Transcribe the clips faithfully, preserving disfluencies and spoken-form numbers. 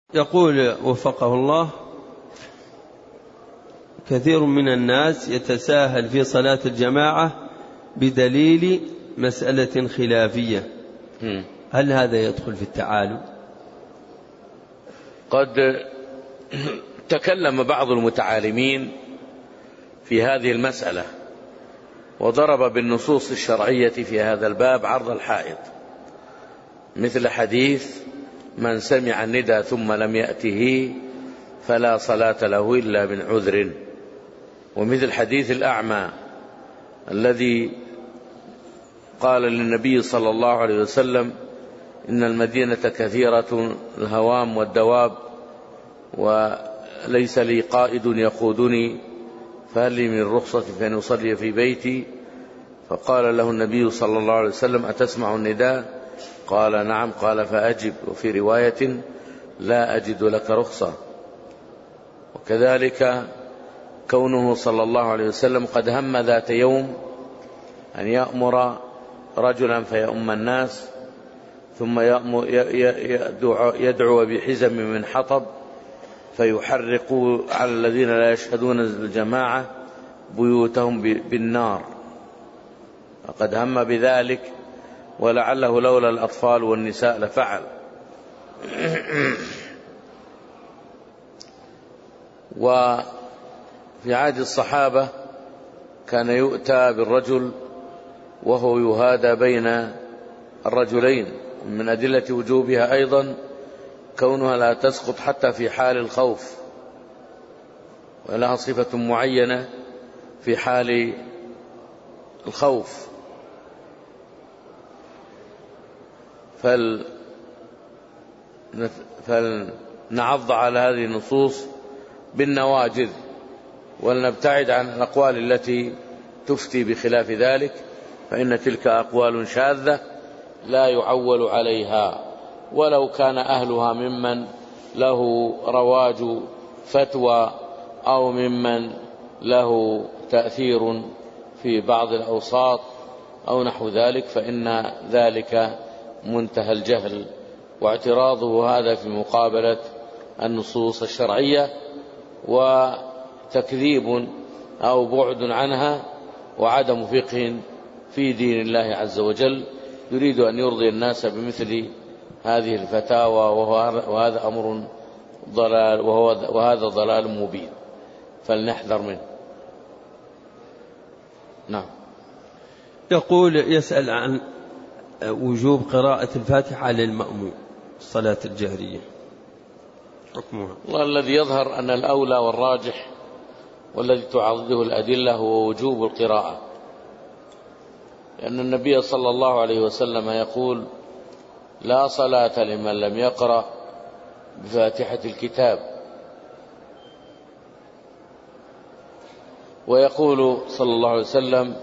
يقول وفقه الله: كثير من الناس يتساهل في صلاة الجماعة بدليل مسألة خلافية، هل هذا يدخل في التعالي؟ قد تكلم بعض المتعالمين في هذه المسألة وضرب بالنصوص الشرعية في هذا الباب عرض الحائط، مثل حديث: من سمع الندى ثم لم يأته فلا صلاة له إلا من عذر، ومثل حديث الأعمى الذي قال للنبي صلى الله عليه وسلم: إن المدينة كثيرة الهوام والدواب وليس لي قائد يقودني فهل لي من رخصة فأن أصلي في بيتي؟ فقال له النبي صلى الله عليه وسلم: أتسمع النداء؟ قال: نعم. قال: فأجب. وفي رواية: لا أجد لك رخصة. وكذلك كونه صلى الله عليه وسلم قد هم ذات يوم أن يأمر رجلا فيؤم الناس، ثم يدعو بحزم من حطب فيحرقوا على الذين لا يشهدون الجماعة بيوتهم بالنار، فقد هم بذلك، ولعله لولا الأطفال والنساء لفعل. وفي عهد الصحابة كان يؤتى بالرجل وهو يهادى بين الرجلين. من أدلة وجوبها أيضا كونها لا تسقط حتى في حال الخوف، ولها صفة معينة في حال الخوف. فلنعض على هذه النصوص بالنواجذ ولنبتعد عن الأقوال التي تفتي بخلاف ذلك، فإن تلك أقوال شاذة لا يعول عليها، ولو كان أهلها ممن له رواج فتوى أو ممن له تأثير في بعض الأوساط أو نحو ذلك، فإن ذلك منتهى الجهل، واعتراضه هذا في مقابلة النصوص الشرعية وتكذيب أو بعد عنها وعدم فقه في دين الله عز وجل. يريد أن يرضي الناس بمثل هذه الفتاوى، وهذا أمر ضلال، وهذا ضلال مبين، فلنحذر منه. نعم. يقول يسأل عن وجوب قراءة الفاتحة للمأموم الصلاة الجهرية، حكمها؟ والذي يظهر أن الأولى والراجح والذي تعضده الأدلة هو وجوب القراءة، لأن النبي صلى الله عليه وسلم يقول: لا صلاة لمن لم يقرأ بفاتحة الكتاب. ويقول صلى الله عليه وسلم: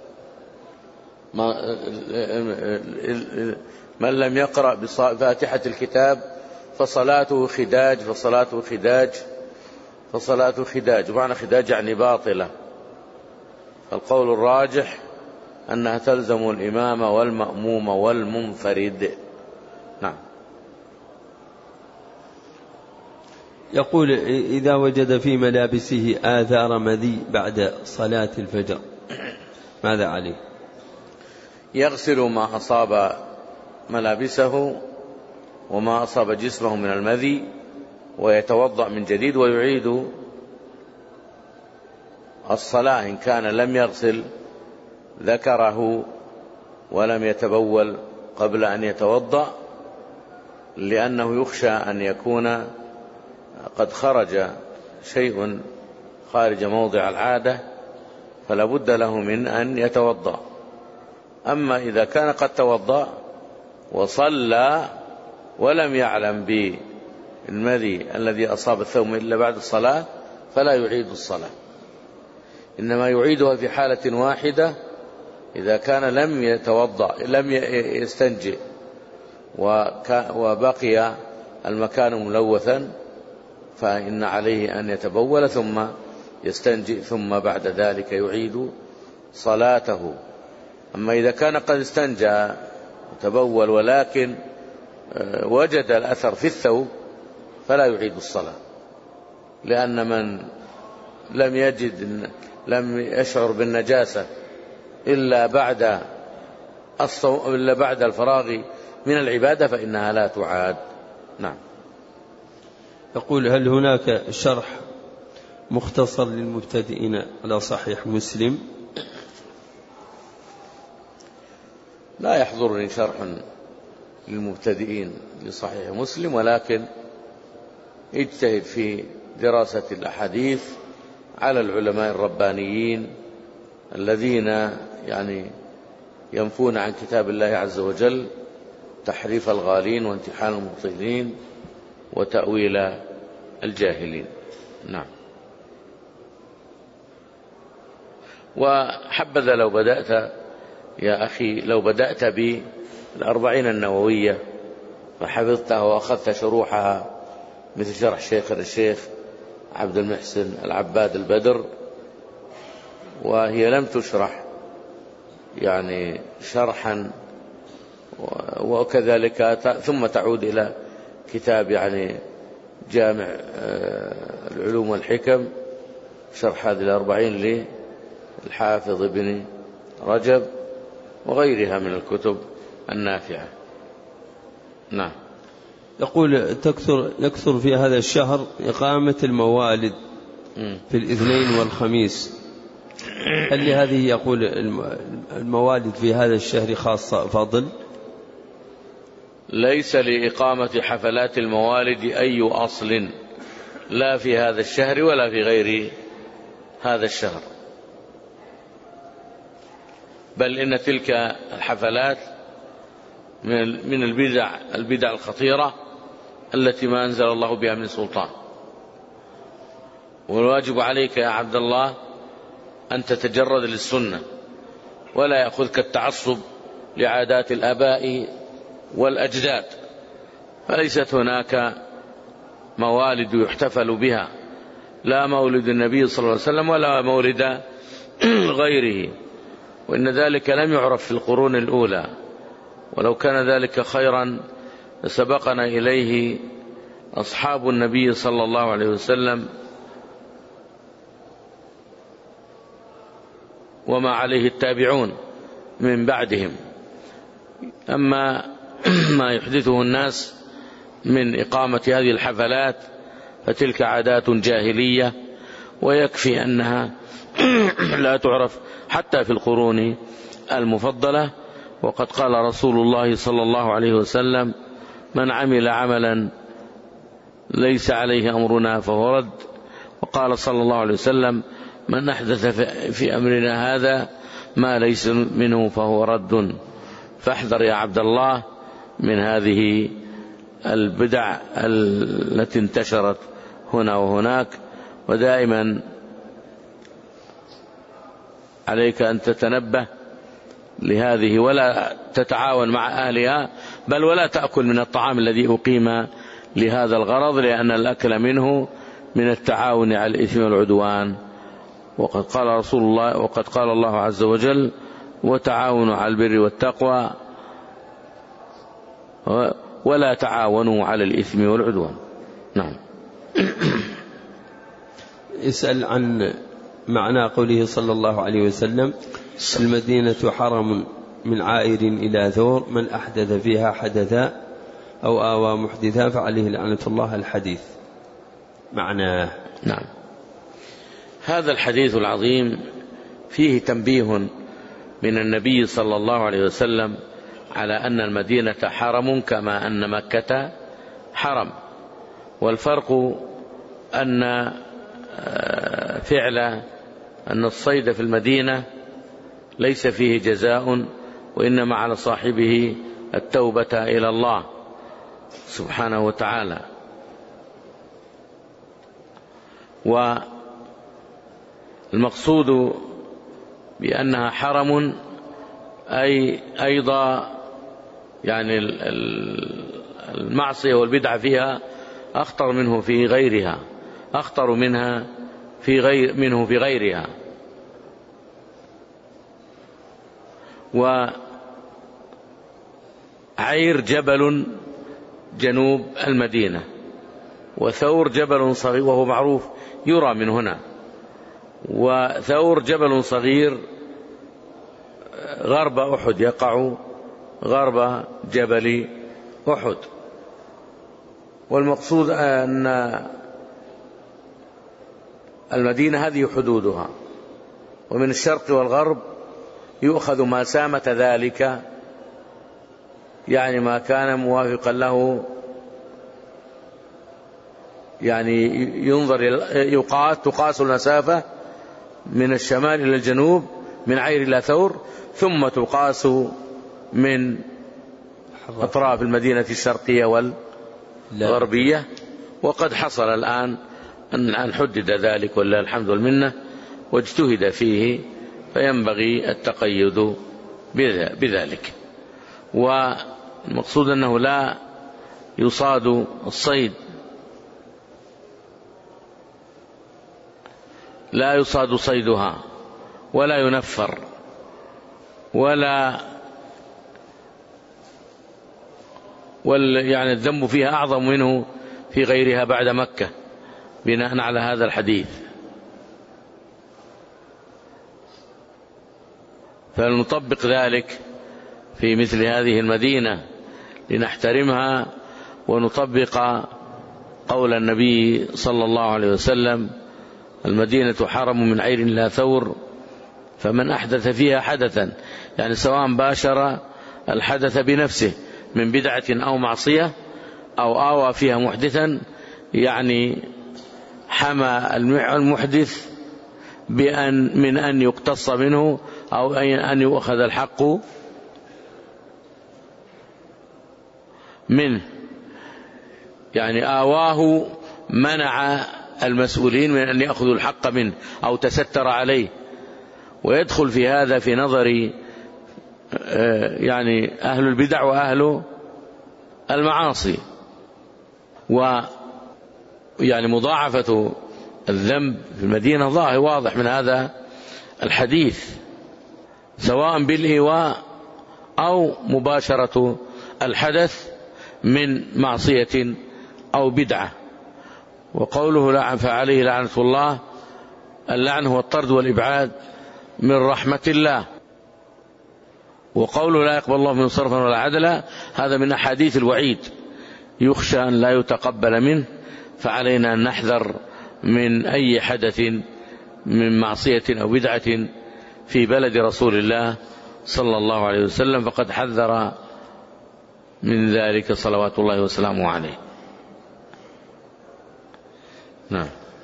من لم يقرأ بفاتحة الكتاب فصلاته خداج فصلاته خداج فصلاته خداج. ومعنى خداج يعني باطلة. فالقول الراجح أنها تلزم الإمام والمأموم والمنفرد. نعم. يقول: إذا وجد في ملابسه آثار مذي بعد صلاة الفجر ماذا عليه؟ يغسل ما أصاب ملابسه وما أصاب جسمه من المذي ويتوضأ من جديد ويعيد الصلاة إن كان لم يغسل ذكره ولم يتبول قبل أن يتوضأ، لأنه يخشى أن يكون قد خرج شيء خارج موضع العادة، فلا بد له من أن يتوضأ. أما إذا كان قد توضأ وصلى ولم يعلم بالمذي الذي أصاب الثوب إلا بعد الصلاة فلا يعيد الصلاة، إنما يعيدها في حالة واحدة إذا كان لم يتوضأ لم يستنجئ وبقي المكان ملوثا، فإن عليه أن يتبول ثم يستنجئ ثم بعد ذلك يعيد صلاته. أما إذا كان قد استنجى وتبول ولكن وجد الأثر في الثوب فلا يعيد الصلاة، لأن من لم يجد لم يشعر بالنجاسة إلا بعد الصو... إلا بعد الفراغ من العبادة فإنها لا تعاد. نعم. يقول: هل هناك شرح مختصر للمبتدئين على صحيح مسلم؟ لا يحضرني شرح للمبتدئين لصحيح مسلم، ولكن اجتهد في دراسة الأحاديث على العلماء الربانيين الذين يعني ينفون عن كتاب الله عز وجل تحريف الغالين وامتحان المبطلين وتأويل الجاهلين. نعم. وحبذا لو بدأت يا أخي لو بدأت بالأربعين النووية فحفظتها وأخذت شروحها مثل شرح شيخنا الشيخ عبد المحسن العباد البدر، وهي لم تشرح يعني شرحا، وكذلك ثم تعود إلى كتاب يعني جامع العلوم والحكم شرح هذه الأربعين للحافظ ابن رجب وغيرها من الكتب النافعة. نعم. يقول: تكثر يكثر في هذا الشهر إقامة الموالد في الاثنين والخميس، هل لهذه يقول الموالد في هذا الشهر خاصة فضل؟ ليس لإقامة حفلات الموالد أي أصل، لا في هذا الشهر ولا في غير هذا الشهر، بل إن تلك الحفلات من البدع البدع الخطيرة التي ما أنزل الله بها من سلطان. والواجب عليك يا عبد الله أن تتجرد للسنة، ولا يأخذك التعصب لعادات الآباء والأجداد، فليست هناك موالد يحتفل بها، لا مولد النبي صلى الله عليه وسلم ولا مولد غيره، وإن ذلك لم يعرف في القرون الأولى، ولو كان ذلك خيرا سبقنا إليه أصحاب النبي صلى الله عليه وسلم وما عليه التابعون من بعدهم. أما ما يحدثه الناس من إقامة هذه الحفلات فتلك عادات جاهلية، ويكفي أنها لا تعرف حتى في القرون المفضلة. وقد قال رسول الله صلى الله عليه وسلم: من عمل عملا ليس عليه أمرنا فهو رد. وقال صلى الله عليه وسلم: من أحدث في أمرنا هذا ما ليس منه فهو رد. فاحذر يا عبد الله من هذه البدع التي انتشرت هنا وهناك، ودائما عليك أن تتنبه لهذه ولا تتعاون مع أهلها، بل ولا تأكل من الطعام الذي أقيم لهذا الغرض، لأن الأكل منه من التعاون على الإثم والعدوان. وقد قال رسول الله وقد قال الله عز وجل: وتعاونوا على البر والتقوى ولا تعاونوا على الإثم والعدوان. نعم. يسأل عن معنى قوله صلى الله عليه وسلم: المدينة حرم من عائر إلى ثور، من أحدث فيها حدثا أو آوى محدثا فعليه لعنة الله. الحديث معناه. نعم. هذا الحديث العظيم فيه تنبيه من النبي صلى الله عليه وسلم على أن المدينة حرم كما أن مكة حرم، والفرق أن فعل أن الصيد في المدينة ليس فيه جزاء، وإنما على صاحبه التوبة إلى الله سبحانه وتعالى. والمقصود بأنها حرم أي أيضا يعني المعصية والبدعة فيها أخطر منه في غيرها، أخطر منها في غير منه في غيرها. وعير جبل جنوب المدينة، وثور جبل صغير، وهو معروف يرى من هنا، وثور جبل صغير غرب أحد، يقع غرب جبل أحد. والمقصود أن المدينة هذه حدودها، ومن الشرق والغرب يؤخذ ما سامة ذلك، يعني ما كان موافقا له، يعني ينظر يقاس تقاس المسافة من الشمال إلى الجنوب من عير إلى ثور، ثم تقاس من أطراف المدينة الشرقية والغربية. وقد حصل الآن أن حدد ذلك ولله الحمد والمنة، واجتهد فيه، فينبغي التقيد بذلك. والمقصود أنه لا يصاد الصيد لا يصاد صيدها ولا ينفر ولا وال يعني الذنب فيها أعظم منه في غيرها بعد مكة، بناء على هذا الحديث. فلنطبق ذلك في مثل هذه المدينة لنحترمها، ونطبق قول النبي صلى الله عليه وسلم: المدينة حرم من عير إلى ثور، فمن أحدث فيها حدثا، يعني سواء باشر الحدث بنفسه من بدعة أو معصية، أو آوى فيها محدثا، يعني حمى المحدث بأن من أن يقتص منه أو أن يؤخذ الحق منه، يعني آواه منع المسؤولين من أن يأخذوا الحق منه أو تستر عليه. ويدخل في هذا في نظري يعني أهل البدع وأهل المعاصي، ويعني مضاعفة الذنب في المدينة ظاهر واضح من هذا الحديث، سواء بالإيواء أو مباشرة الحدث من معصية أو بدعة. وقوله لعن فعليه لعنة الله، اللعن هو الطرد والإبعاد من رحمة الله. وقوله لا يقبل الله منه صرفا ولا عدلا، هذا من أحاديث الوعيد، يخشى أن لا يتقبل منه، فعلينا أن نحذر من أي حدث من معصية أو بدعة في بلد رسول الله صلى الله عليه وسلم، فقد حذر من ذلك صلوات الله وسلامه عليه. نعم.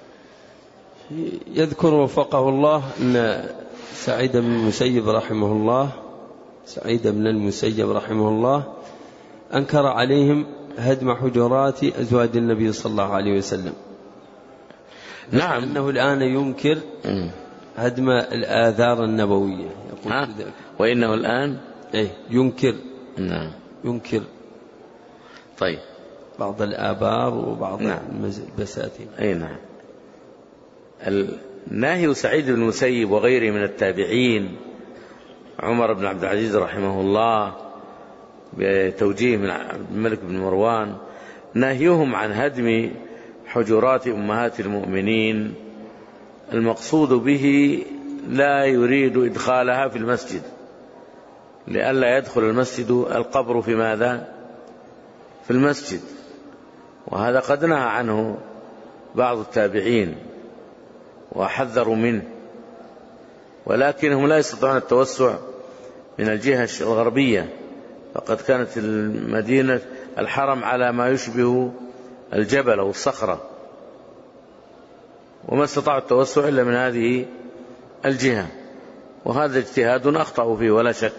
يذكر وفقه الله أن سعيد بن المسيب رحمه الله سعيد بن المسيب رحمه الله أنكر عليهم هدم حجرات أزواج النبي صلى الله عليه وسلم. نعم. أنه الآن ينكر هدم الآثار النبوية، يقول ذلك. وإنه الآن إيه ينكر. نعم. ينكر. طيب. بعض الآبار وبعض نعم. البساتين. أي نعم. الناهي سعيد بن المسيب وغيره من التابعين، عمر بن عبد العزيز رحمه الله بتوجيه من الملك بن مروان، ناهيهم عن هدم حجرات أمهات المؤمنين، المقصود به لا يريد إدخالها في المسجد، لئلا يدخل المسجد القبر في ماذا؟ في المسجد. وهذا قد نهى عنه بعض التابعين وحذروا منه، ولكنهم لا يستطيعون التوسع من الجهة الغربية، فقد كانت المدينة الحرم على ما يشبه الجبل أو الصخرة، وما استطاعوا التوسع إلا من هذه الجهة، وهذا اجتهاد أخطأوا فيه ولا شك.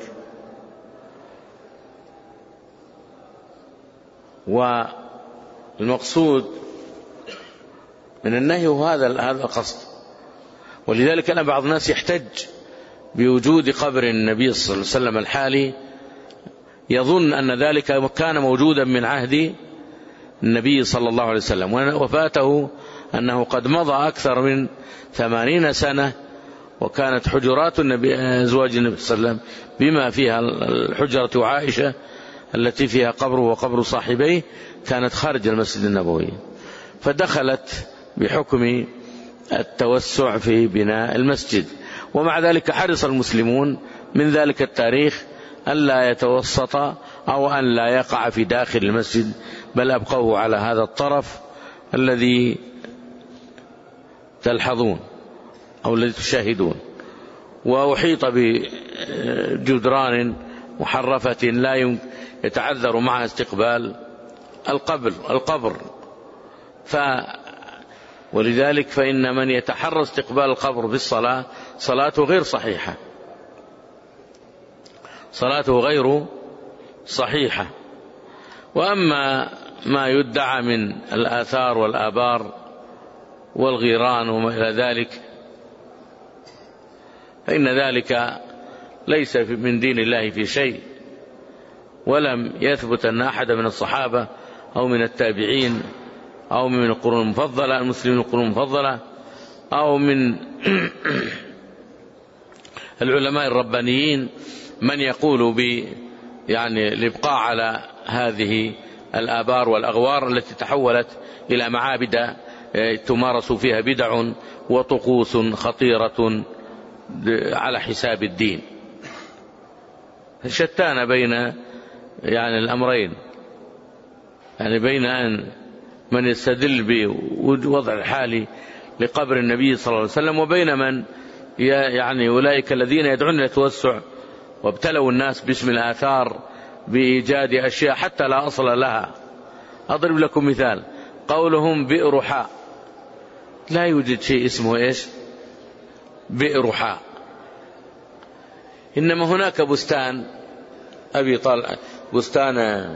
والمقصود من النهي هو هذا هذا القصد. ولذلك أنا بعض الناس يحتج بوجود قبر النبي صلى الله عليه وسلم الحالي، يظن أن ذلك كان موجودا من عهد النبي صلى الله عليه وسلم، وفاته أنه قد مضى أكثر من ثمانين سنة، وكانت حجرات النبي أزواج النبي صلى الله عليه وسلم بما فيها الحجرة عائشة التي فيها قبره وقبر صاحبيه كانت خارج المسجد النبوي. فدخلت بحكم التوسع في بناء المسجد. ومع ذلك حرص المسلمون من ذلك التاريخ ألا يتوسط أو أن لا يقع في داخل المسجد، بل أبقوه على هذا الطرف الذي تلحظون أو الذي تشاهدون، وأحيط بجدران محرفة لا يتعذر معها استقبال القبر القبر ف ولذلك فإن من يتحرى استقبال القبر بالصلاة صلاته غير صحيحة، صلاته غير صحيحة. وأما ما يدعى من الآثار والآبار والغيران وما إلى ذلك فإن ذلك ليس من دين الله في شيء، ولم يثبت أن أحد من الصحابة أو من التابعين أو من القرون المفضلة المسلمين القرون المفضلة أو من العلماء الربانيين من يقول ب يعني الإبقاء على هذه الآبار والأغوار التي تحولت إلى معابد تمارس فيها بدع وطقوس خطيرة على حساب الدين. شتان بين يعني الأمرين، يعني بين أن من يستدل بوضع الحالي لقبر النبي صلى الله عليه وسلم وبين من يعني أولئك الذين يدعون إلى التوسع وابتلوا الناس باسم الآثار بإيجاد أشياء حتى لا أصل لها. أضرب لكم مثال، قولهم بئر حاء، لا يوجد شيء اسمه إيش بئر حاء، إنما هناك بستان أبي طلحة، بستان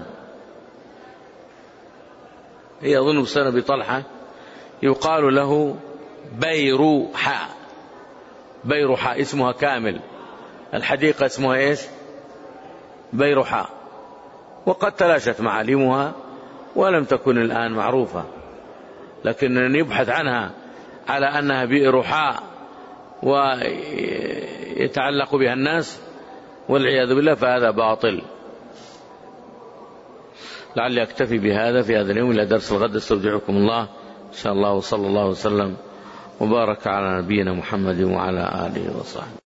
هي أظن بستان أبي طلحة يقال له بئر حاء، بئر حاء اسمها كامل، الحديقة اسمها إيش بئر حاء، وقد تلاشت معالمها ولم تكن الآن معروفة، لكن يبحث عنها على أنها بئر حاء ويتعلق بها الناس والعياذ بالله فهذا باطل. لعلي أكتفي بهذا في هذا اليوم، إلى درس الغد استودعكم الله إن شاء الله، وصلى الله وسلم وبارك على نبينا محمد وعلى آله وصحبه.